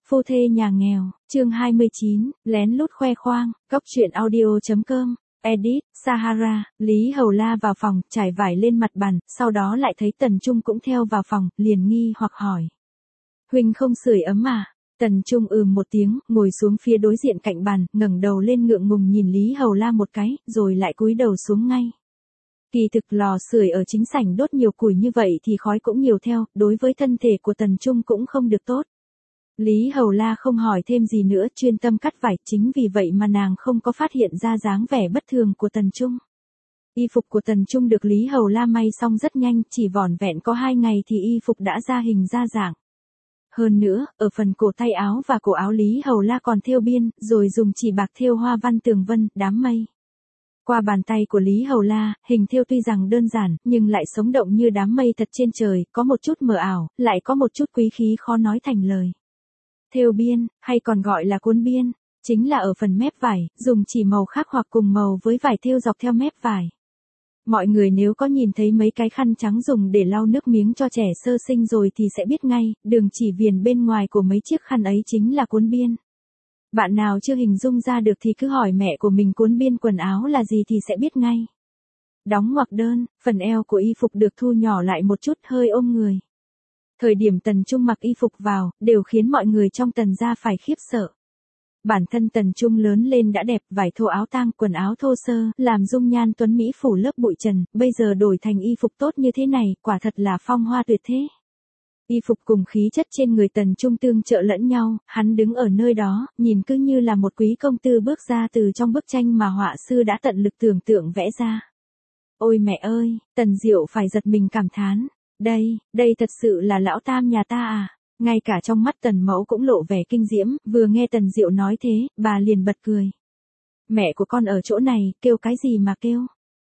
Phu thê nhà nghèo, chương 29, lén lút khoe khoang, góc truyện audio.com, edit, Sahara, Lý Hầu La vào phòng, trải vải lên mặt bàn, sau đó lại thấy Tần Trung cũng theo vào phòng, liền nghi hoặc hỏi. Huynh không sưởi ấm à? Tần Trung một tiếng, ngồi xuống phía đối diện cạnh bàn, ngẩng đầu lên ngượng ngùng nhìn Lý Hầu La một cái, rồi lại cúi đầu xuống ngay. Kỳ thực lò sưởi ở chính sảnh đốt nhiều củi như vậy thì khói cũng nhiều theo, đối với thân thể của Tần Trung cũng không được tốt. Lý Hầu La không hỏi thêm gì nữa, chuyên tâm cắt vải, chính vì vậy mà nàng không có phát hiện ra dáng vẻ bất thường của Tần Trung. Y phục của Tần Trung được Lý Hầu La may xong rất nhanh, chỉ vỏn vẹn có 2 ngày thì y phục đã ra hình ra dạng. Hơn nữa, ở phần cổ tay áo và cổ áo Lý Hầu La còn thêu biên, rồi dùng chỉ bạc thêu hoa văn tường vân, đám mây. Qua bàn tay của Lý Hầu La, hình thêu tuy rằng đơn giản, nhưng lại sống động như đám mây thật trên trời, có một chút mờ ảo, lại có một chút quý khí khó nói thành lời. Thêu biên, hay còn gọi là cuốn biên, chính là ở phần mép vải, dùng chỉ màu khác hoặc cùng màu với vải thêu dọc theo mép vải. Mọi người nếu có nhìn thấy mấy cái khăn trắng dùng để lau nước miếng cho trẻ sơ sinh rồi thì sẽ biết ngay, đường chỉ viền bên ngoài của mấy chiếc khăn ấy chính là cuốn biên. Bạn nào chưa hình dung ra được thì cứ hỏi mẹ của mình cuốn biên quần áo là gì thì sẽ biết ngay. Đóng ngoặc đơn, phần eo của y phục được thu nhỏ lại một chút, hơi ôm người. Thời điểm Tần Trung mặc y phục vào, đều khiến mọi người trong Tần gia phải khiếp sợ. Bản thân Tần Trung lớn lên đã đẹp, vải thô áo tang, quần áo thô sơ, làm dung nhan tuấn mỹ phủ lớp bụi trần, bây giờ đổi thành y phục tốt như thế này, quả thật là phong hoa tuyệt thế. Y phục cùng khí chất trên người Tần Trung tương trợ lẫn nhau, hắn đứng ở nơi đó, nhìn cứ như là một quý công tử bước ra từ trong bức tranh mà họa sư đã tận lực tưởng tượng vẽ ra. Ôi mẹ ơi, Tần Diệu phải giật mình cảm thán. Đây thật sự là lão tam nhà ta à? Ngay cả trong mắt Tần Mẫu cũng lộ vẻ kinh diễm, vừa nghe Tần Diệu nói thế, bà liền bật cười. Mẹ của con ở chỗ này, kêu cái gì mà kêu?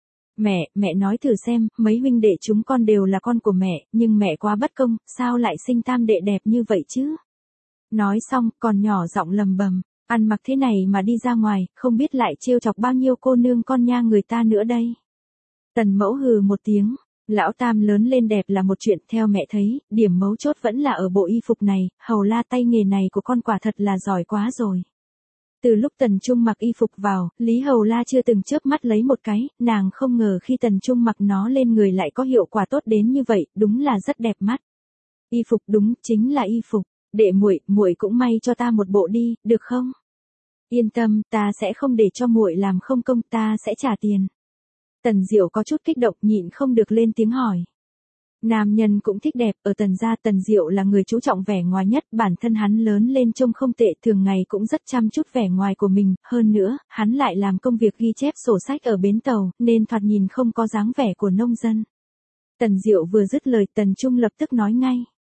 Mẹ nói thử xem, mấy huynh đệ chúng con đều là con của mẹ, nhưng mẹ quá bất công, sao lại sinh tam đệ đẹp như vậy chứ? Nói xong, còn nhỏ giọng lầm bầm, ăn mặc thế này mà đi ra ngoài, không biết lại trêu chọc bao nhiêu cô nương con nha người ta nữa đây. Tần Mẫu hừ một tiếng. Lão tam lớn lên đẹp là một chuyện, theo mẹ thấy, điểm mấu chốt vẫn là ở bộ y phục này, Hầu La tay nghề này của con quả thật là giỏi quá rồi. Từ lúc Tần Trung mặc y phục vào, Lý Hầu La chưa từng chớp mắt lấy một cái, nàng không ngờ khi Tần Trung mặc nó lên người lại có hiệu quả tốt đến như vậy, đúng là rất đẹp mắt. Y phục đúng, chính là y phục, đệ muội cũng may cho ta một bộ đi, được không? Yên tâm, ta sẽ không để cho muội làm không công, ta sẽ trả tiền. Tần Diệu có chút kích động, nhịn không được lên tiếng hỏi. Nam nhân cũng thích đẹp, ở Tần gia Tần Diệu là người chú trọng vẻ ngoài nhất, bản thân hắn lớn lên trông không tệ, thường ngày cũng rất chăm chút vẻ ngoài của mình, hơn nữa, hắn lại làm công việc ghi chép sổ sách ở bến tàu, nên thoạt nhìn không có dáng vẻ của nông dân. Tần Diệu vừa dứt lời, Tần Trung lập tức nói ngay.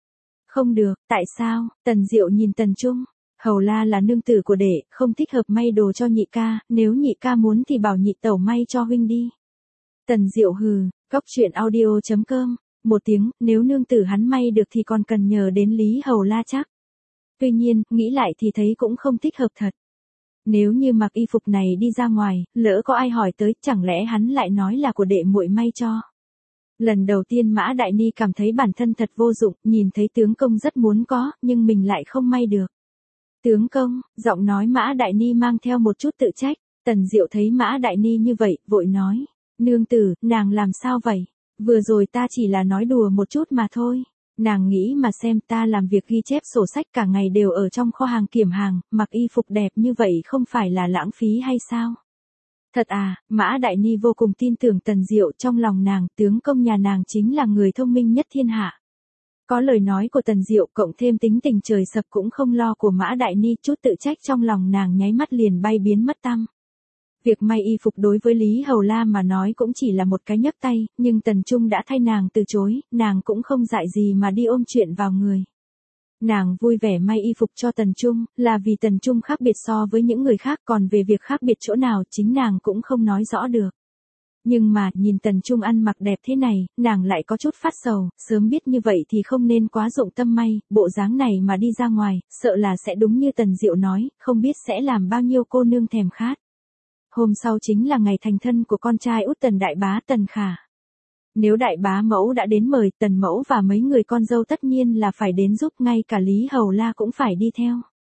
Không được, tại sao? Tần Diệu nhìn Tần Trung. Hầu La là nương tử của đệ, không thích hợp may đồ cho nhị ca, nếu nhị ca muốn thì bảo nhị tẩu may cho huynh đi. Tần Diệu hừ, góc truyện audio.com, một tiếng, nếu nương tử hắn may được thì còn cần nhờ đến Lý Hầu La chắc. Tuy nhiên, nghĩ lại thì thấy cũng không thích hợp thật. Nếu như mặc y phục này đi ra ngoài, lỡ có ai hỏi tới, chẳng lẽ hắn lại nói là của đệ muội may cho. Lần đầu tiên Mã Đại Ni cảm thấy bản thân thật vô dụng, nhìn thấy tướng công rất muốn có, nhưng mình lại không may được. Tướng công, giọng nói Mã Đại Ni mang theo một chút tự trách, Tần Diệu thấy Mã Đại Ni như vậy, vội nói. Nương tử, nàng làm sao vậy? Vừa rồi ta chỉ là nói đùa một chút mà thôi. Nàng nghĩ mà xem, ta làm việc ghi chép sổ sách cả ngày đều ở trong kho hàng kiểm hàng, mặc y phục đẹp như vậy không phải là lãng phí hay sao? Thật à, Mã Đại Ni vô cùng tin tưởng Tần Diệu, trong lòng nàng, tướng công nhà nàng chính là người thông minh nhất thiên hạ. Có lời nói của Tần Diệu cộng thêm tính tình trời sập cũng không lo của Mã Đại Ni, chút tự trách trong lòng nàng nháy mắt liền bay biến mất tăm. Việc may y phục đối với Lý Hầu La mà nói cũng chỉ là một cái nhấc tay, nhưng Tần Trung đã thay nàng từ chối, nàng cũng không dại gì mà đi ôm chuyện vào người. Nàng vui vẻ may y phục cho Tần Trung, là vì Tần Trung khác biệt so với những người khác, còn về việc khác biệt chỗ nào chính nàng cũng không nói rõ được. Nhưng mà, nhìn Tần Trung ăn mặc đẹp thế này, nàng lại có chút phát sầu, sớm biết như vậy thì không nên quá dụng tâm may, bộ dáng này mà đi ra ngoài, sợ là sẽ đúng như Tần Diệu nói, không biết sẽ làm bao nhiêu cô nương thèm khát. Hôm sau chính là ngày thành thân của con trai út Tần đại bá Tần Khả. Nếu đại bá mẫu đã đến mời, Tần mẫu và mấy người con dâu tất nhiên là phải đến giúp, ngay cả Lý Hầu La cũng phải đi theo.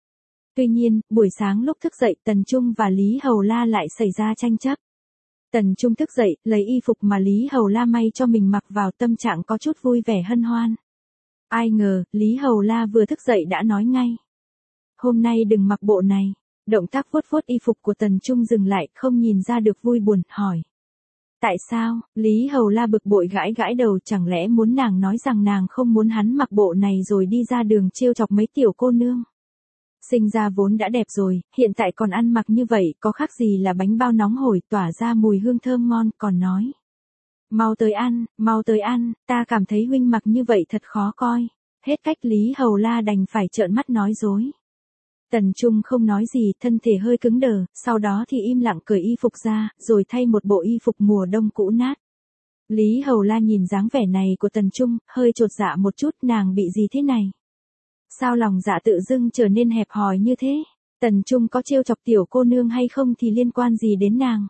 Tuy nhiên, buổi sáng lúc thức dậy Tần Trung và Lý Hầu La lại xảy ra tranh chấp. Tần Trung thức dậy, lấy y phục mà Lý Hầu La may cho mình mặc vào, tâm trạng có chút vui vẻ hân hoan. Ai ngờ, Lý Hầu La vừa thức dậy đã nói ngay. Hôm nay đừng mặc bộ này. Động tác vuốt vuốt y phục của Tần Trung dừng lại, không nhìn ra được vui buồn, hỏi. Tại sao? Lý Hầu La bực bội gãi gãi đầu, chẳng lẽ muốn nàng nói rằng nàng không muốn hắn mặc bộ này rồi đi ra đường trêu chọc mấy tiểu cô nương. Sinh ra vốn đã đẹp rồi, hiện tại còn ăn mặc như vậy, có khác gì là bánh bao nóng hổi tỏa ra mùi hương thơm ngon, còn nói. Mau tới ăn, ta cảm thấy huynh mặc như vậy thật khó coi. Hết cách Lý Hầu La đành phải trợn mắt nói dối. Tần Trung không nói gì, thân thể hơi cứng đờ, sau đó thì im lặng cởi y phục ra, rồi thay một bộ y phục mùa đông cũ nát. Lý Hầu La nhìn dáng vẻ này của Tần Trung, hơi chột dạ một chút, nàng bị gì thế này? Sao lòng dạ tự dưng trở nên hẹp hòi như thế? Tần Trung có trêu chọc tiểu cô nương hay không thì liên quan gì đến nàng?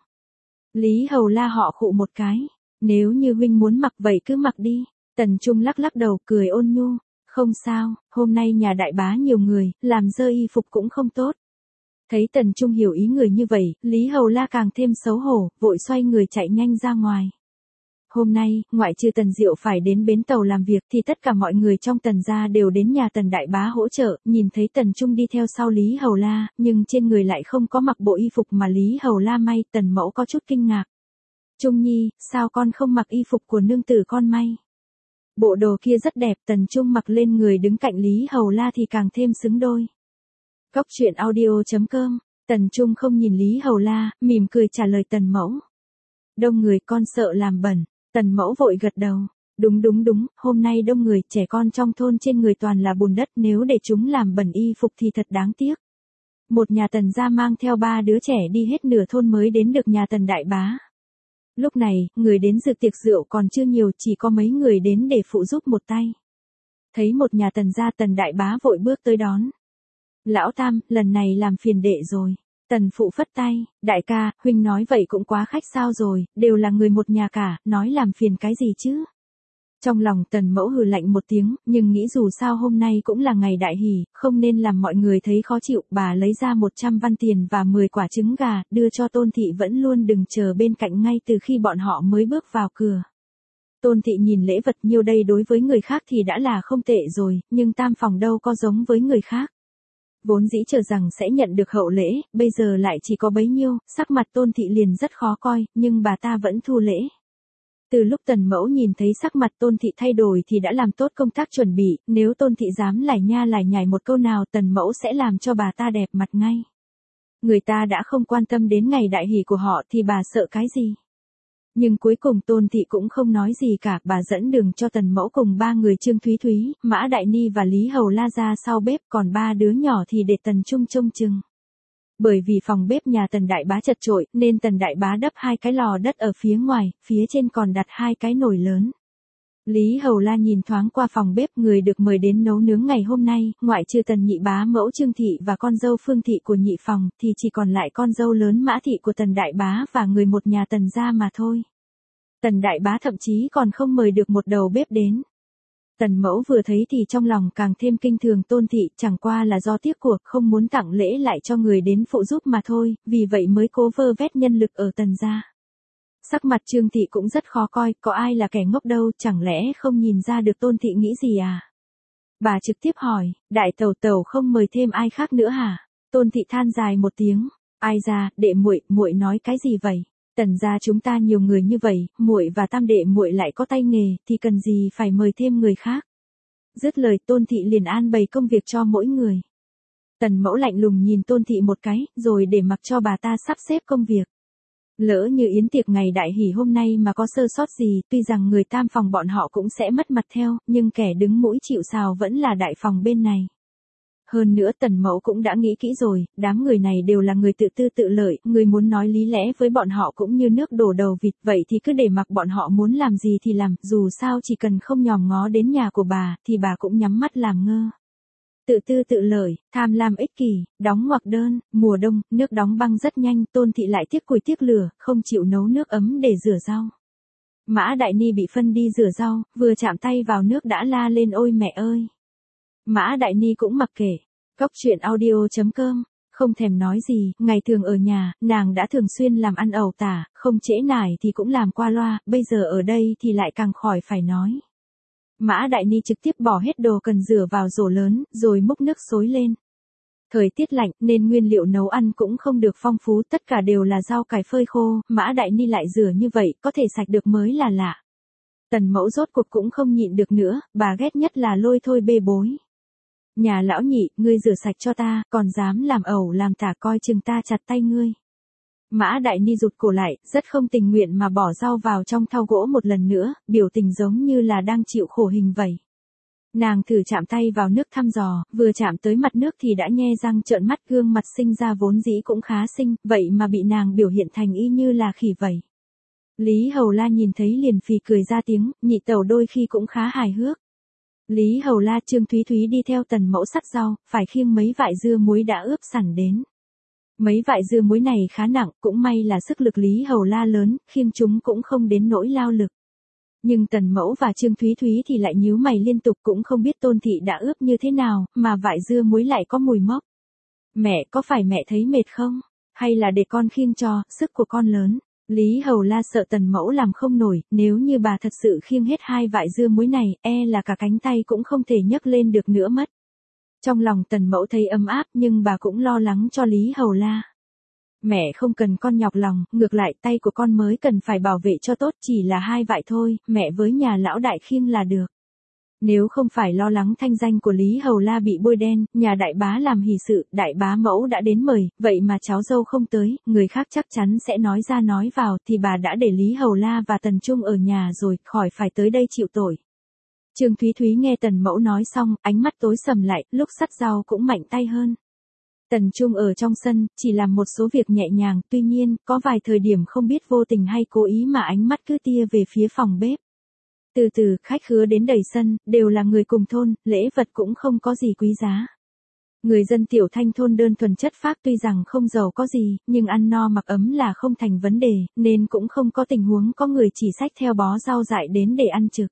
Lý Hầu La họ khụ một cái. Nếu như huynh muốn mặc vậy cứ mặc đi. Tần Trung lắc lắc đầu cười ôn nhu. Không sao, hôm nay nhà đại bá nhiều người, làm dơ y phục cũng không tốt. Thấy Tần Trung hiểu ý người như vậy, Lý Hầu La càng thêm xấu hổ, vội xoay người chạy nhanh ra ngoài. Hôm nay, ngoại trừ Tần Diệu phải đến bến tàu làm việc thì tất cả mọi người trong Tần gia đều đến nhà Tần đại bá hỗ trợ, nhìn thấy Tần Trung đi theo sau Lý Hầu La, nhưng trên người lại không có mặc bộ y phục mà Lý Hầu La may, Tần mẫu có chút kinh ngạc. Trung Nhi, sao con không mặc y phục của nương tử con may? Bộ đồ kia rất đẹp, Tần Trung mặc lên người đứng cạnh Lý Hầu La thì càng thêm xứng đôi. Cóc truyện audio.com, Tần Trung không nhìn Lý Hầu La, mỉm cười trả lời Tần mẫu. Đông người con sợ làm bẩn, Tần mẫu vội gật đầu. Đúng, hôm nay đông người, trẻ con trong thôn trên người toàn là bùn đất, nếu để chúng làm bẩn y phục thì thật đáng tiếc. Một nhà Tần gia mang theo 3 đứa trẻ đi hết nửa thôn mới đến được nhà Tần đại bá. Lúc này, người đến dự tiệc rượu còn chưa nhiều, chỉ có mấy người đến để phụ giúp một tay. Thấy một nhà Tần gia, Tần đại bá vội bước tới đón. Lão Tam, lần này làm phiền đệ rồi. Tần phụ phất tay, đại ca, huynh nói vậy cũng quá khách sao rồi, đều là người một nhà cả, nói làm phiền cái gì chứ. Trong lòng Tần mẫu hừ lạnh một tiếng, nhưng nghĩ dù sao hôm nay cũng là ngày đại hỷ, không nên làm mọi người thấy khó chịu, bà lấy ra 100 văn tiền và 10 quả trứng gà, đưa cho Tôn Thị vẫn luôn đừng chờ bên cạnh ngay từ khi bọn họ mới bước vào cửa. Tôn Thị nhìn lễ vật nhiêu đây đối với người khác thì đã là không tệ rồi, nhưng tam phòng đâu có giống với người khác. Vốn dĩ chờ rằng sẽ nhận được hậu lễ, bây giờ lại chỉ có bấy nhiêu, sắc mặt Tôn Thị liền rất khó coi, nhưng bà ta vẫn thu lễ. Từ lúc Tần mẫu nhìn thấy sắc mặt Tôn Thị thay đổi thì đã làm tốt công tác chuẩn bị, nếu Tôn Thị dám lải nha lải nhải một câu nào Tần mẫu sẽ làm cho bà ta đẹp mặt ngay. Người ta đã không quan tâm đến ngày đại hỷ của họ thì bà sợ cái gì? Nhưng cuối cùng Tôn Thị cũng không nói gì cả, bà dẫn đường cho Tần mẫu cùng 3 người Trương Thúy Thúy, Mã Đại Ni và Lý Hầu La ra sau bếp, còn 3 đứa nhỏ thì để Tần Trung trông chừng. Bởi vì phòng bếp nhà Tần đại bá chật chội, nên Tần đại bá đắp 2 cái lò đất ở phía ngoài, phía trên còn đặt 2 cái nồi lớn. Lý Hầu La nhìn thoáng qua phòng bếp, người được mời đến nấu nướng ngày hôm nay, ngoại trừ Tần nhị bá mẫu Trương Thị và con dâu Phương Thị của nhị phòng, thì chỉ còn lại con dâu lớn Mã Thị của Tần đại bá và người một nhà Tần gia mà thôi. Tần đại bá thậm chí còn không mời được một đầu bếp đến. Tần mẫu vừa thấy thì trong lòng càng thêm kinh thường Tôn Thị, chẳng qua là do tiếc cuộc không muốn tặng lễ lại cho người đến phụ giúp mà thôi, vì vậy mới cố vơ vét nhân lực ở Tần gia. Sắc mặt Trương Thị cũng rất khó coi, có ai là kẻ ngốc đâu, chẳng lẽ không nhìn ra được Tôn Thị nghĩ gì à? Bà trực tiếp hỏi, đại tẩu tẩu không mời thêm ai khác nữa hả? Tôn Thị than dài một tiếng, ai ra, đệ muội nói cái gì vậy? Tần gia chúng ta nhiều người như vậy, muội và tam đệ muội lại có tay nghề, thì cần gì phải mời thêm người khác. Dứt lời Tôn Thị liền an bày công việc cho mỗi người. Tần mẫu lạnh lùng nhìn Tôn Thị một cái, rồi để mặc cho bà ta sắp xếp công việc. Lỡ như yến tiệc ngày đại hỷ hôm nay mà có sơ sót gì, tuy rằng người tam phòng bọn họ cũng sẽ mất mặt theo, nhưng kẻ đứng mũi chịu sào vẫn là đại phòng bên này. Hơn nữa Tần mẫu cũng đã nghĩ kỹ rồi, đám người này đều là người tự tư tự lợi, người muốn nói lý lẽ với bọn họ cũng như nước đổ đầu vịt, vậy thì cứ để mặc bọn họ muốn làm gì thì làm, dù sao chỉ cần không nhòm ngó đến nhà của bà, thì bà cũng nhắm mắt làm ngơ. Tự tư tự lợi, tham lam ích kỷ, đóng ngoặc đơn, mùa đông, nước đóng băng rất nhanh, Tôn Thị lại tiếc củi tiếc lửa, không chịu nấu nước ấm để rửa rau. Mã Đại Ni bị phân đi rửa rau, vừa chạm tay vào nước đã la lên ôi mẹ ơi. Mã Đại Ni cũng mặc kệ. Cóc truyện audio.com, không thèm nói gì, ngày thường ở nhà, nàng đã thường xuyên làm ăn ẩu tả, không trễ nải thì cũng làm qua loa, bây giờ ở đây thì lại càng khỏi phải nói. Mã Đại Ni trực tiếp bỏ hết đồ cần rửa vào rổ lớn, rồi múc nước xối lên. Thời tiết lạnh nên nguyên liệu nấu ăn cũng không được phong phú, tất cả đều là rau cải phơi khô, Mã Đại Ni lại rửa như vậy, có thể sạch được mới là lạ. Tần Mẫu rốt cuộc cũng không nhịn được nữa, bà ghét nhất là lôi thôi bê bối. Nhà lão nhị, ngươi rửa sạch cho ta, còn dám làm ẩu làm tả, coi chừng ta chặt tay ngươi. Mã Đại Ni rụt cổ lại, rất không tình nguyện mà bỏ rau vào trong thau gỗ một lần nữa, biểu tình giống như là đang chịu khổ hình vậy. Nàng thử chạm tay vào nước thăm dò, vừa chạm tới mặt nước thì đã nhe răng trợn mắt, gương mặt sinh ra vốn dĩ cũng khá xinh, vậy mà bị nàng biểu hiện thành y như là khỉ vậy. Lý Hầu La nhìn thấy liền phì cười ra tiếng, nhị tẩu đôi khi cũng khá hài hước. Lý Hầu La Trương Thúy Thúy đi theo Tần Mẫu sắt rau, phải khiêng mấy vại dưa muối đã ướp sẵn đến. Mấy vại dưa muối này khá nặng, cũng may là sức lực Lý Hầu La lớn, khiêng chúng cũng không đến nỗi lao lực. Nhưng Tần Mẫu và Trương Thúy Thúy thì lại nhíu mày liên tục, cũng không biết Tôn thị đã ướp như thế nào, mà vại dưa muối lại có mùi mốc. Mẹ, có phải mẹ thấy mệt không? Hay là để con khiêng cho, sức của con lớn. Lý Hầu La sợ Tần Mẫu làm không nổi, nếu như bà thật sự khiêng hết 2 vại dưa muối này, là cả cánh tay cũng không thể nhấc lên được nữa mất. Trong lòng Tần Mẫu thấy ấm áp, nhưng bà cũng lo lắng cho Lý Hầu La. Mẹ không cần con nhọc lòng, ngược lại tay của con mới cần phải bảo vệ cho tốt, chỉ là 2 vại thôi, mẹ với nhà lão đại khiêng là được. Nếu không phải lo lắng thanh danh của Lý Hầu La bị bôi đen, nhà đại bá làm hỷ sự, đại bá mẫu đã đến mời, vậy mà cháu dâu không tới, người khác chắc chắn sẽ nói ra nói vào, thì bà đã để Lý Hầu La và Tần Trung ở nhà rồi, khỏi phải tới đây chịu tội. Trương Thúy Thúy nghe Tần Mẫu nói xong, ánh mắt tối sầm lại, lúc sắt rau cũng mạnh tay hơn. Tần Trung ở trong sân, chỉ làm một số việc nhẹ nhàng, tuy nhiên, có vài thời điểm không biết vô tình hay cố ý mà ánh mắt cứ tia về phía phòng bếp. Từ từ, khách khứa đến đầy sân, đều là người cùng thôn, lễ vật cũng không có gì quý giá. Người dân Tiểu Thanh thôn đơn thuần chất phác, tuy rằng không giàu có gì, nhưng ăn no mặc ấm là không thành vấn đề, nên cũng không có tình huống có người chỉ xách theo bó rau dại đến để ăn trực.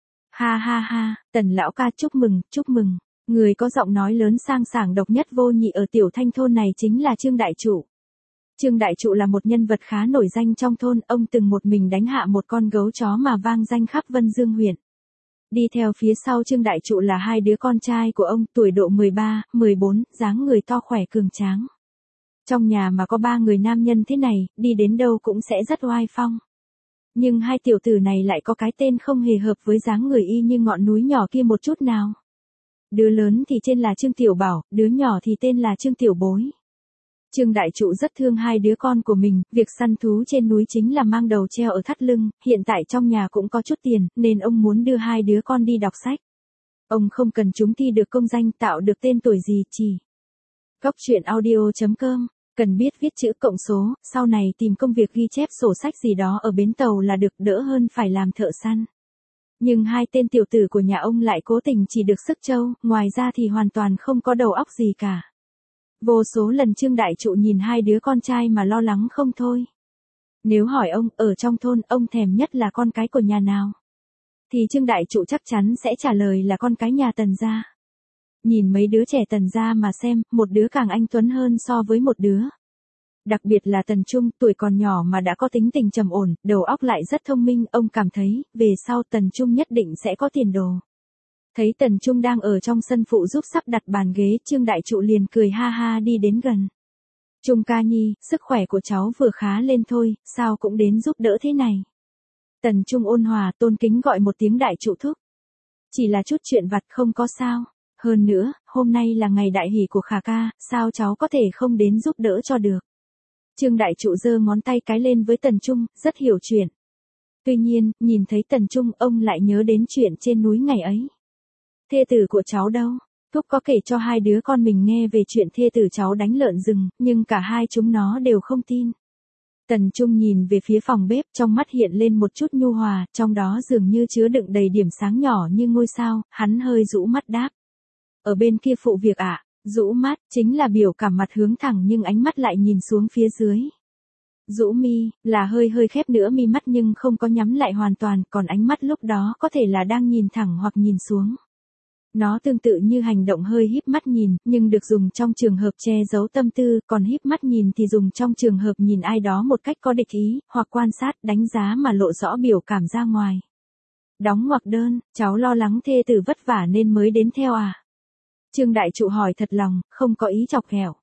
Ha ha ha, Tần lão ca chúc mừng, chúc mừng. Người có giọng nói lớn sang sảng độc nhất vô nhị ở Tiểu Thanh thôn này chính là Trương Đại Trụ. Trương Đại Trụ là một nhân vật khá nổi danh trong thôn, ông từng một mình đánh hạ một con gấu chó mà vang danh khắp Vân Dương huyện. Đi theo phía sau Trương Đại Trụ là 2 đứa con trai của ông, tuổi độ 13, 14, dáng người to khỏe cường tráng. Trong nhà mà có 3 người nam nhân thế này, đi đến đâu cũng sẽ rất oai phong. Nhưng 2 tiểu tử này lại có cái tên không hề hợp với dáng người y như ngọn núi nhỏ kia một chút nào. Đứa lớn thì tên là Trương Tiểu Bảo, đứa nhỏ thì tên là Trương Tiểu Bối. Trương Đại Trụ rất thương 2 đứa con của mình, việc săn thú trên núi chính là mang đầu treo ở thắt lưng, hiện tại trong nhà cũng có chút tiền, nên ông muốn đưa 2 đứa con đi đọc sách. Ông không cần chúng thi được công danh, tạo được tên tuổi gì, chỉ. Cóc truyện audio.com, cần biết viết chữ cộng số, sau này tìm công việc ghi chép sổ sách gì đó ở bến tàu là được, đỡ hơn phải làm thợ săn. Nhưng 2 tên tiểu tử của nhà ông lại cố tình chỉ được sức trâu, ngoài ra thì hoàn toàn không có đầu óc gì cả. Vô số lần Trương Đại Trụ nhìn 2 đứa con trai mà lo lắng không thôi. Nếu hỏi ông, ở trong thôn, ông thèm nhất là con cái của nhà nào? Thì Trương Đại Trụ chắc chắn sẽ trả lời là con cái nhà Tần gia. Nhìn mấy đứa trẻ Tần gia mà xem, một đứa càng anh tuấn hơn so với một đứa. Đặc biệt là Tần Trung, tuổi còn nhỏ mà đã có tính tình trầm ổn, đầu óc lại rất thông minh, ông cảm thấy, về sau Tần Trung nhất định sẽ có tiền đồ. Thấy Tần Trung đang ở trong sân phụ giúp sắp đặt bàn ghế, Trương Đại Trụ liền cười ha ha đi đến gần. Trung ca nhi, sức khỏe của cháu vừa khá lên thôi, sao cũng đến giúp đỡ thế này. Tần Trung ôn hòa tôn kính gọi một tiếng Đại Trụ thúc. Chỉ là chút chuyện vặt không có sao. Hơn nữa, hôm nay là ngày đại hỷ của Khả ca, sao cháu có thể không đến giúp đỡ cho được. Trương Đại Trụ giơ ngón tay cái lên với Tần Trung, rất hiểu chuyện. Tuy nhiên, nhìn thấy Tần Trung, ông lại nhớ đến chuyện trên núi ngày ấy. Thê tử của cháu đâu? Thúc có kể cho 2 đứa con mình nghe về chuyện thê tử cháu đánh lợn rừng, nhưng cả 2 chúng nó đều không tin. Tần Trung nhìn về phía phòng bếp, trong mắt hiện lên một chút nhu hòa, trong đó dường như chứa đựng đầy điểm sáng nhỏ như ngôi sao, hắn hơi rũ mắt đáp. Ở bên kia phụ việc ạ. Rũ mắt, chính là biểu cảm mặt hướng thẳng nhưng ánh mắt lại nhìn xuống phía dưới. Rũ mi, là hơi khép nữa mi mắt nhưng không có nhắm lại hoàn toàn, còn ánh mắt lúc đó có thể là đang nhìn thẳng hoặc nhìn xuống. Nó tương tự như hành động hơi híp mắt nhìn, nhưng được dùng trong trường hợp che giấu tâm tư, còn híp mắt nhìn thì dùng trong trường hợp nhìn ai đó một cách có địch ý, hoặc quan sát, đánh giá mà lộ rõ biểu cảm ra ngoài. Đóng ngoặc đơn, cháu lo lắng thê tử vất vả nên mới đến theo à? Trương Đại Trụ hỏi thật lòng, không có ý chọc ghẹo.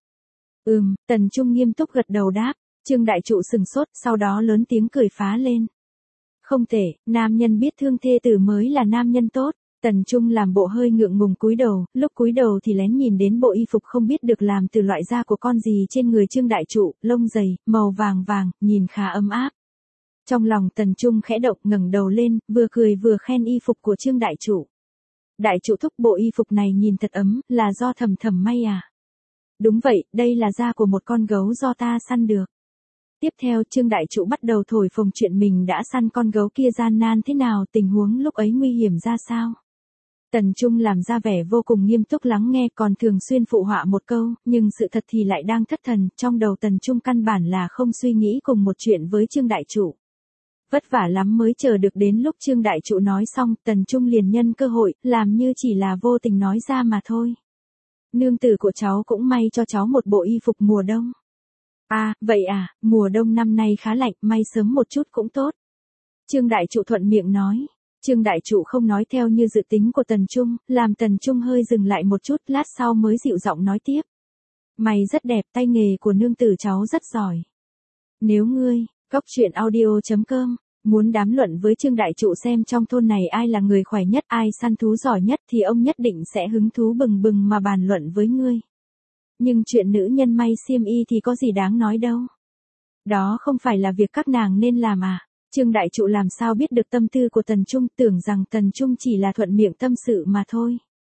Tần Trung nghiêm túc gật đầu đáp. Trương Đại Trụ sừng sốt, sau đó lớn tiếng cười phá lên. Không thể, nam nhân biết thương thê tử mới là nam nhân tốt. Tần Trung làm bộ hơi ngượng ngùng cúi đầu, lúc cúi đầu thì lén nhìn đến bộ y phục không biết được làm từ loại da của con gì trên người Trương Đại Trụ, lông dày, màu vàng vàng, nhìn khá ấm áp. Trong lòng Tần Trung khẽ động, ngẩng đầu lên, vừa cười vừa khen y phục của Trương Đại Trụ. Đại Trụ thúc, bộ y phục này nhìn thật ấm, là do Thầm Thầm may à? Đúng vậy, đây là da của một con gấu do ta săn được. Tiếp theo Trương Đại Trụ bắt đầu thổi phồng chuyện mình đã săn con gấu kia gian nan thế nào, tình huống lúc ấy nguy hiểm ra sao. Tần Trung làm ra vẻ vô cùng nghiêm túc lắng nghe, còn thường xuyên phụ họa một câu, nhưng sự thật thì lại đang thất thần, trong đầu Tần Trung căn bản là không suy nghĩ cùng một chuyện với Trương Đại Trụ. Vất vả lắm mới chờ được đến lúc Trương Đại Trụ nói xong, Tần Trung liền nhân cơ hội, làm như chỉ là vô tình nói ra mà thôi. Nương tử của cháu cũng may cho cháu một bộ y phục mùa đông. À, vậy à, mùa đông năm nay khá lạnh, may sớm một chút cũng tốt. Trương Đại Trụ thuận miệng nói. Trương Đại Trụ không nói theo như dự tính của Tần Trung, làm Tần Trung hơi dừng lại một chút, lát sau mới dịu giọng nói tiếp. Mày rất đẹp, tay nghề của nương tử cháu rất giỏi. Nếu ngươi, goctruyện.audio.com, muốn đàm luận với Trương Đại Trụ xem trong thôn này ai là người khỏe nhất, ai săn thú giỏi nhất thì ông nhất định sẽ hứng thú bừng bừng mà bàn luận với ngươi. Nhưng chuyện nữ nhân may xiêm y thì có gì đáng nói đâu. Đó không phải là việc các nàng nên làm à? Trương Đại Trụ làm sao biết được tâm tư của Tần Trung, tưởng rằng Tần Trung chỉ là thuận miệng tâm sự mà thôi.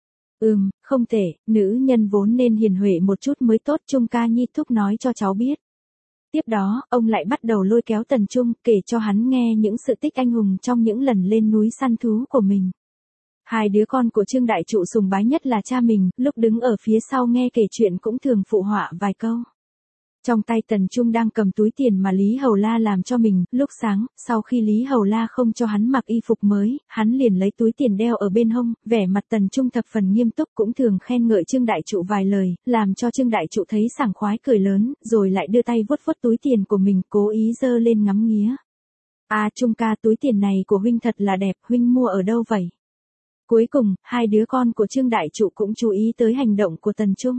Không thể, nữ nhân vốn nên hiền huệ một chút mới tốt, Trung ca nhi thúc nói cho cháu biết. Tiếp đó, ông lại bắt đầu lôi kéo Tần Trung, kể cho hắn nghe những sự tích anh hùng trong những lần lên núi săn thú của mình. Hai đứa con của Trương Đại Trụ sùng bái nhất là cha mình, lúc đứng ở phía sau nghe kể chuyện cũng thường phụ họa vài câu. Trong tay Tần Trung đang cầm túi tiền mà Lý Hầu La làm cho mình, lúc sáng, sau khi Lý Hầu La không cho hắn mặc y phục mới, hắn liền lấy túi tiền đeo ở bên hông, vẻ mặt Tần Trung thập phần nghiêm túc, cũng thường khen ngợi Trương Đại Trụ vài lời, làm cho Trương Đại Trụ thấy sảng khoái cười lớn, rồi lại đưa tay vuốt vuốt túi tiền của mình, cố ý giơ lên ngắm nghía. À Trung ca, túi tiền này của huynh thật là đẹp, huynh mua ở đâu vậy? Cuối cùng, hai đứa con của Trương Đại Trụ cũng chú ý tới hành động của Tần Trung.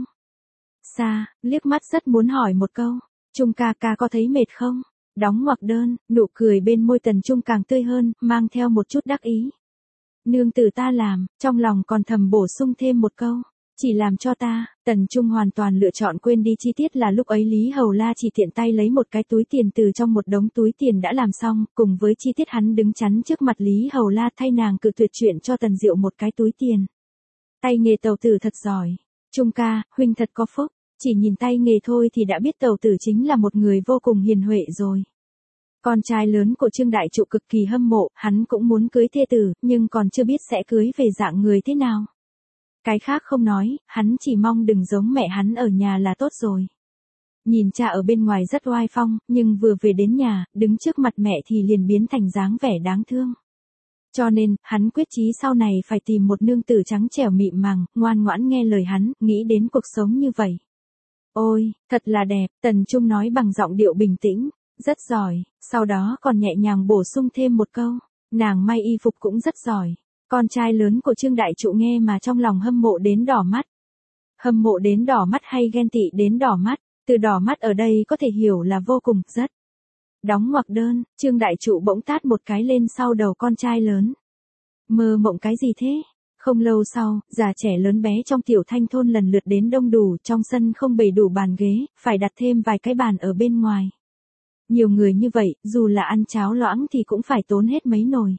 Liếc mắt rất muốn hỏi một câu, Trung ca ca có thấy mệt không? Đóng ngoặc đơn, nụ cười bên môi Tần Trung càng tươi hơn, mang theo một chút đắc ý. Nương tử ta làm, trong lòng còn thầm bổ sung thêm một câu, chỉ làm cho ta. Tần Trung hoàn toàn lựa chọn quên đi chi tiết là lúc ấy Lý Hầu La chỉ tiện tay lấy một cái túi tiền từ trong một đống túi tiền đã làm xong, cùng với chi tiết hắn đứng chắn trước mặt Lý Hầu La thay nàng cự tuyệt chuyện cho Tần Diệu một cái túi tiền. Tay nghề tàu tử thật giỏi. Trung ca, huynh thật có phúc. Chỉ nhìn tay nghề thôi thì đã biết tàu tử chính là một người vô cùng hiền huệ rồi. Con trai lớn của Trương Đại Trụ cực kỳ hâm mộ, hắn cũng muốn cưới thê tử, nhưng còn chưa biết sẽ cưới về dạng người thế nào. Cái khác không nói, hắn chỉ mong đừng giống mẹ hắn ở nhà là tốt rồi. Nhìn cha ở bên ngoài rất oai phong, nhưng vừa về đến nhà, đứng trước mặt mẹ thì liền biến thành dáng vẻ đáng thương. Cho nên, hắn quyết chí sau này phải tìm một nương tử trắng trẻo mịn màng, ngoan ngoãn nghe lời hắn, nghĩ đến cuộc sống như vậy. Ôi, thật là đẹp, Tần Trung nói bằng giọng điệu bình tĩnh, rất giỏi, sau đó còn nhẹ nhàng bổ sung thêm một câu, nàng may y phục cũng rất giỏi. Con trai lớn của Trương Đại Trụ nghe mà trong lòng hâm mộ đến đỏ mắt. Hâm mộ đến đỏ mắt hay ghen tị đến đỏ mắt, từ đỏ mắt ở đây có thể hiểu là vô cùng, rất. Đóng ngoặc đơn, Trương Đại Trụ bỗng tát một cái lên sau đầu con trai lớn. Mơ mộng cái gì thế? Không lâu sau, già trẻ lớn bé trong Tiểu Thanh thôn lần lượt đến đông đủ, trong sân không bày đủ bàn ghế, phải đặt thêm vài cái bàn ở bên ngoài. Nhiều người như vậy, dù là ăn cháo loãng thì cũng phải tốn hết mấy nồi.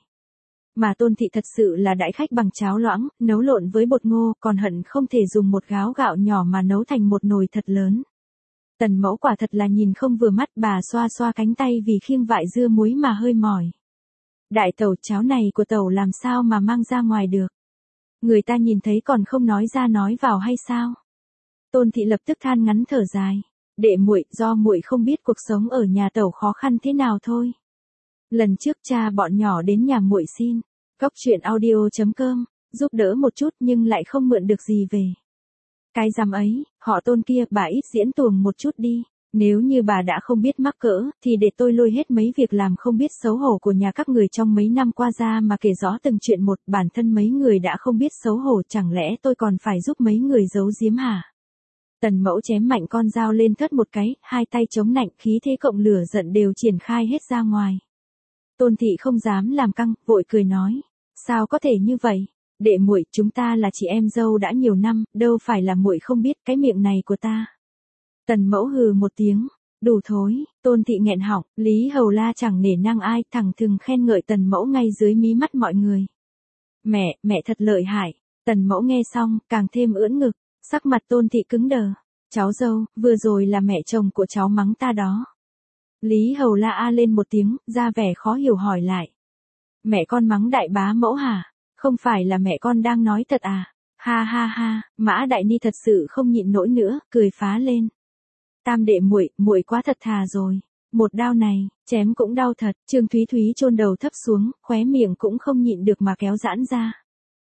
Mà Tôn thị thật sự là đại khách bằng cháo loãng, nấu lộn với bột ngô, còn hận không thể dùng một gáo gạo nhỏ mà nấu thành một nồi thật lớn. Tần mẫu quả thật là nhìn không vừa mắt, bà xoa xoa cánh tay vì khiêng vại dưa muối mà hơi mỏi. Đại tẩu, cháo này của tẩu làm sao mà mang ra ngoài được? Người ta nhìn thấy còn không nói ra nói vào hay sao? Tôn thị lập tức than ngắn thở dài. Đệ muội, do muội không biết cuộc sống ở nhà tẩu khó khăn thế nào thôi. Lần trước cha bọn nhỏ đến nhà muội xin. Goctruyện.audio.com giúp đỡ một chút nhưng lại không mượn được gì về. Cái dám ấy, họ Tôn kia, bà ít diễn tuồng một chút đi. Nếu như bà đã không biết mắc cỡ, thì để tôi lôi hết mấy việc làm không biết xấu hổ của nhà các người trong mấy năm qua ra mà kể rõ từng chuyện một. Bản thân mấy người đã không biết xấu hổ, chẳng lẽ tôi còn phải giúp mấy người giấu giếm hả? Tần Mẫu chém mạnh con dao lên thớt một cái, hai tay chống nạnh, khí thế cộng lửa giận đều triển khai hết ra ngoài. Tôn Thị không dám làm căng, vội cười nói, sao có thể như vậy? Đệ muội, chúng ta là chị em dâu đã nhiều năm, đâu phải là muội không biết cái miệng này của ta. Tần Mẫu hừ một tiếng, đủ thối. Tôn Thị nghẹn họng, Lý Hầu La chẳng nể nang ai, thẳng thừng khen ngợi Tần Mẫu ngay dưới mí mắt mọi người. Mẹ thật lợi hại. Tần Mẫu nghe xong, càng thêm ưỡn ngực, sắc mặt Tôn Thị cứng đờ. Cháu dâu, vừa rồi là mẹ chồng của cháu mắng ta đó. Lý Hầu La a lên một tiếng, ra vẻ khó hiểu hỏi lại. Mẹ con mắng đại bá mẫu hả? Không phải là mẹ con đang nói thật à? Ha ha ha, Mã Đại Ni thật sự không nhịn nổi nữa, cười phá lên. Tam đệ muội quá thật thà rồi. Một đao này, chém cũng đau thật. Trương Thúy Thúy chôn đầu thấp xuống, khóe miệng cũng không nhịn được mà kéo giãn ra.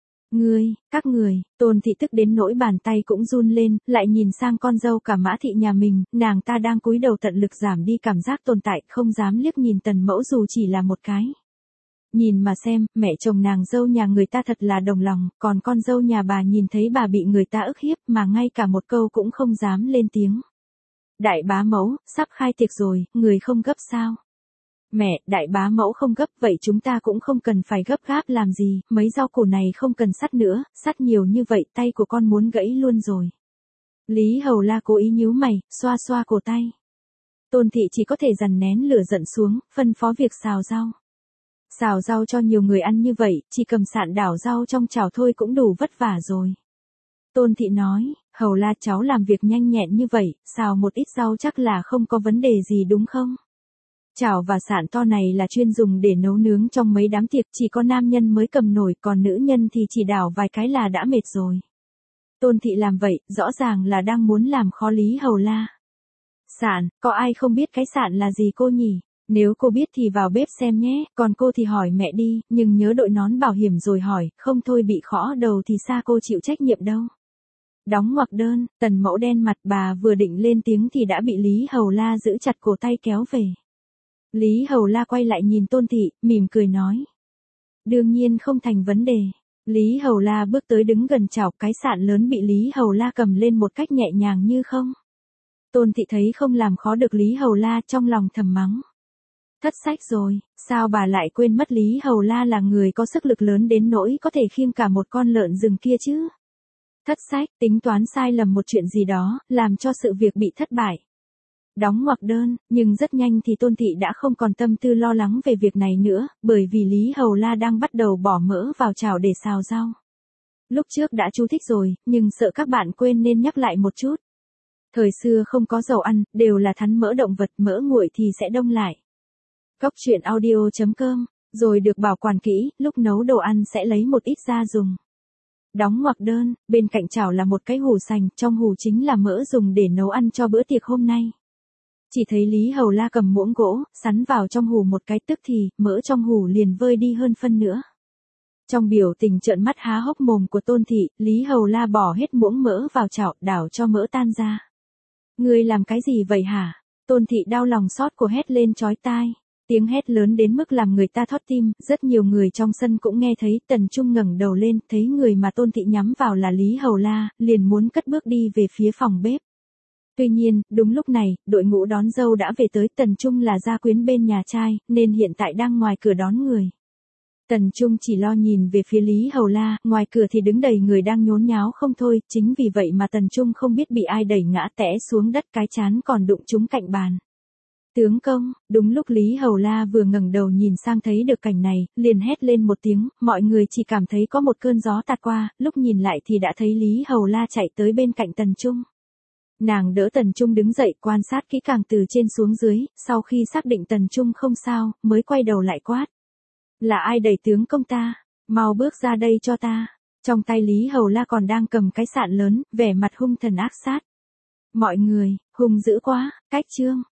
Các người, Tôn Thị tức đến nỗi bàn tay cũng run lên, lại nhìn sang con dâu cả Mã Thị nhà mình, nàng ta đang cúi đầu tận lực giảm đi cảm giác tồn tại, không dám liếc nhìn Tần Mẫu dù chỉ là một cái. Nhìn mà xem, mẹ chồng nàng dâu nhà người ta thật là đồng lòng, còn con dâu nhà bà nhìn thấy bà bị người ta ức hiếp mà ngay cả một câu cũng không dám lên tiếng. Đại bá mẫu, sắp khai tiệc rồi, người không gấp sao? Mẹ, đại bá mẫu không gấp, vậy chúng ta cũng không cần phải gấp gáp làm gì, mấy rau củ này không cần sắt nữa, sắt nhiều như vậy tay của con muốn gãy luôn rồi. Lý Hầu La cố ý nhíu mày, xoa xoa cổ tay. Tôn Thị chỉ có thể dằn nén lửa giận xuống, phân phó việc xào rau. Xào rau cho nhiều người ăn như vậy, chỉ cầm sạn đảo rau trong chảo thôi cũng đủ vất vả rồi. Tôn Thị nói, Hầu La cháu làm việc nhanh nhẹn như vậy, xào một ít rau chắc là không có vấn đề gì đúng không? Chảo và sạn to này là chuyên dùng để nấu nướng trong mấy đám tiệc, chỉ có nam nhân mới cầm nổi, còn nữ nhân thì chỉ đảo vài cái là đã mệt rồi. Tôn Thị làm vậy, rõ ràng là đang muốn làm khó Lý Hầu La. Sạn, có ai không biết cái sạn là gì cô nhỉ? Nếu cô biết thì vào bếp xem nhé, còn cô thì hỏi mẹ đi, nhưng nhớ đội nón bảo hiểm rồi hỏi, không thôi bị khõ đầu thì xa cô chịu trách nhiệm đâu. Đóng ngoặc đơn, Tần Mẫu đen mặt, bà vừa định lên tiếng thì đã bị Lý Hầu La giữ chặt cổ tay kéo về. Lý Hầu La quay lại nhìn Tôn Thị, mỉm cười nói. Đương nhiên không thành vấn đề. Lý Hầu La bước tới đứng gần chảo, cái sạn lớn bị Lý Hầu La cầm lên một cách nhẹ nhàng như không. Tôn Thị thấy không làm khó được Lý Hầu La, trong lòng thầm mắng. Thất sách rồi, sao bà lại quên mất Lý Hầu La là người có sức lực lớn đến nỗi có thể khiêng cả một con lợn rừng kia chứ? Thất sách, tính toán sai lầm một chuyện gì đó, làm cho sự việc bị thất bại. Đóng ngoặc đơn, nhưng rất nhanh thì Tôn Thị đã không còn tâm tư lo lắng về việc này nữa, bởi vì Lý Hầu La đang bắt đầu bỏ mỡ vào chảo để xào rau. Lúc trước đã chú thích rồi, nhưng sợ các bạn quên nên nhắc lại một chút. Thời xưa không có dầu ăn, đều là thắn mỡ động vật, mỡ nguội thì sẽ đông lại. Góc truyện audio.com, rồi được bảo quản kỹ, lúc nấu đồ ăn sẽ lấy một ít ra dùng. Đóng ngoặc đơn, bên cạnh chảo là một cái hủ sành, trong hủ chính là mỡ dùng để nấu ăn cho bữa tiệc hôm nay. Chỉ thấy Lý Hầu La cầm muỗng gỗ, sắn vào trong hủ một cái, tức thì, mỡ trong hủ liền vơi đi hơn phân nữa. Trong biểu tình trợn mắt há hốc mồm của Tôn Thị, Lý Hầu La bỏ hết muỗng mỡ vào chảo, đảo cho mỡ tan ra. Ngươi làm cái gì vậy hả? Tôn Thị đau lòng xót cổ hét lên chói tai. Tiếng hét lớn đến mức làm người ta thót tim, rất nhiều người trong sân cũng nghe thấy. Tần Trung ngẩng đầu lên, thấy người mà Tôn Thị nhắm vào là Lý Hầu La, liền muốn cất bước đi về phía phòng bếp. Tuy nhiên, đúng lúc này, đội ngũ đón dâu đã về tới. Tần Trung là gia quyến bên nhà trai, nên hiện tại đang ngoài cửa đón người. Tần Trung chỉ lo nhìn về phía Lý Hầu La, ngoài cửa thì đứng đầy người đang nhốn nháo không thôi, chính vì vậy mà Tần Trung không biết bị ai đẩy ngã té xuống đất, cái trán còn đụng trúng cạnh bàn. Tướng công, đúng lúc Lý Hầu La vừa ngẩng đầu nhìn sang thấy được cảnh này, liền hét lên một tiếng, mọi người chỉ cảm thấy có một cơn gió tạt qua, lúc nhìn lại thì đã thấy Lý Hầu La chạy tới bên cạnh Tần Trung. Nàng đỡ Tần Trung đứng dậy, quan sát kỹ càng từ trên xuống dưới, sau khi xác định Tần Trung không sao, mới quay đầu lại quát. Là ai đẩy tướng công ta? Mau bước ra đây cho ta. Trong tay Lý Hầu La còn đang cầm cái sạn lớn, vẻ mặt hung thần ác sát. Mọi người, hung dữ quá, cách chương.